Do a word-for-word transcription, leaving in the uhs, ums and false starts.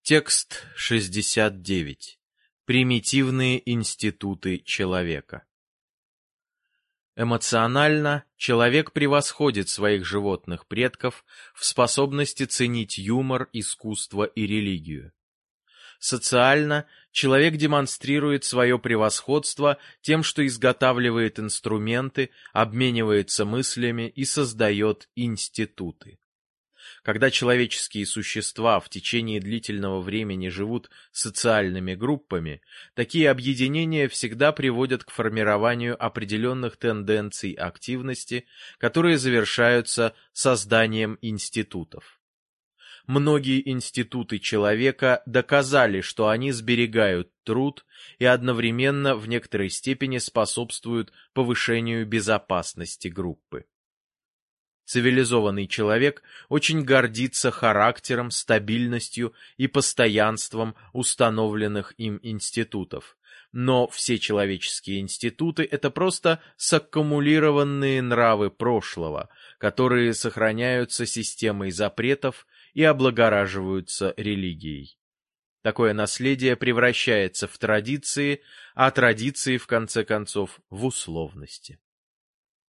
Текст шестьдесят девять. Примитивные институты человека. Эмоционально человек превосходит своих животных предков в способности ценить юмор, искусство и религию. Социально человек демонстрирует свое превосходство тем, что изготавливает инструменты, обменивается мыслями и создает институты. Когда человеческие существа в течение длительного времени живут социальными группами, такие объединения всегда приводят к формированию определенных тенденций активности, которые завершаются созданием институтов. Многие институты человека доказали, что они сберегают труд и одновременно в некоторой степени способствуют повышению безопасности группы. Цивилизованный человек очень гордится характером, стабильностью и постоянством установленных им институтов. Но все человеческие институты – это просто саккумулированные нравы прошлого, которые сохраняются системой запретов и облагораживаются религией. Такое наследие превращается в традиции, а традиции, в конце концов, в условности.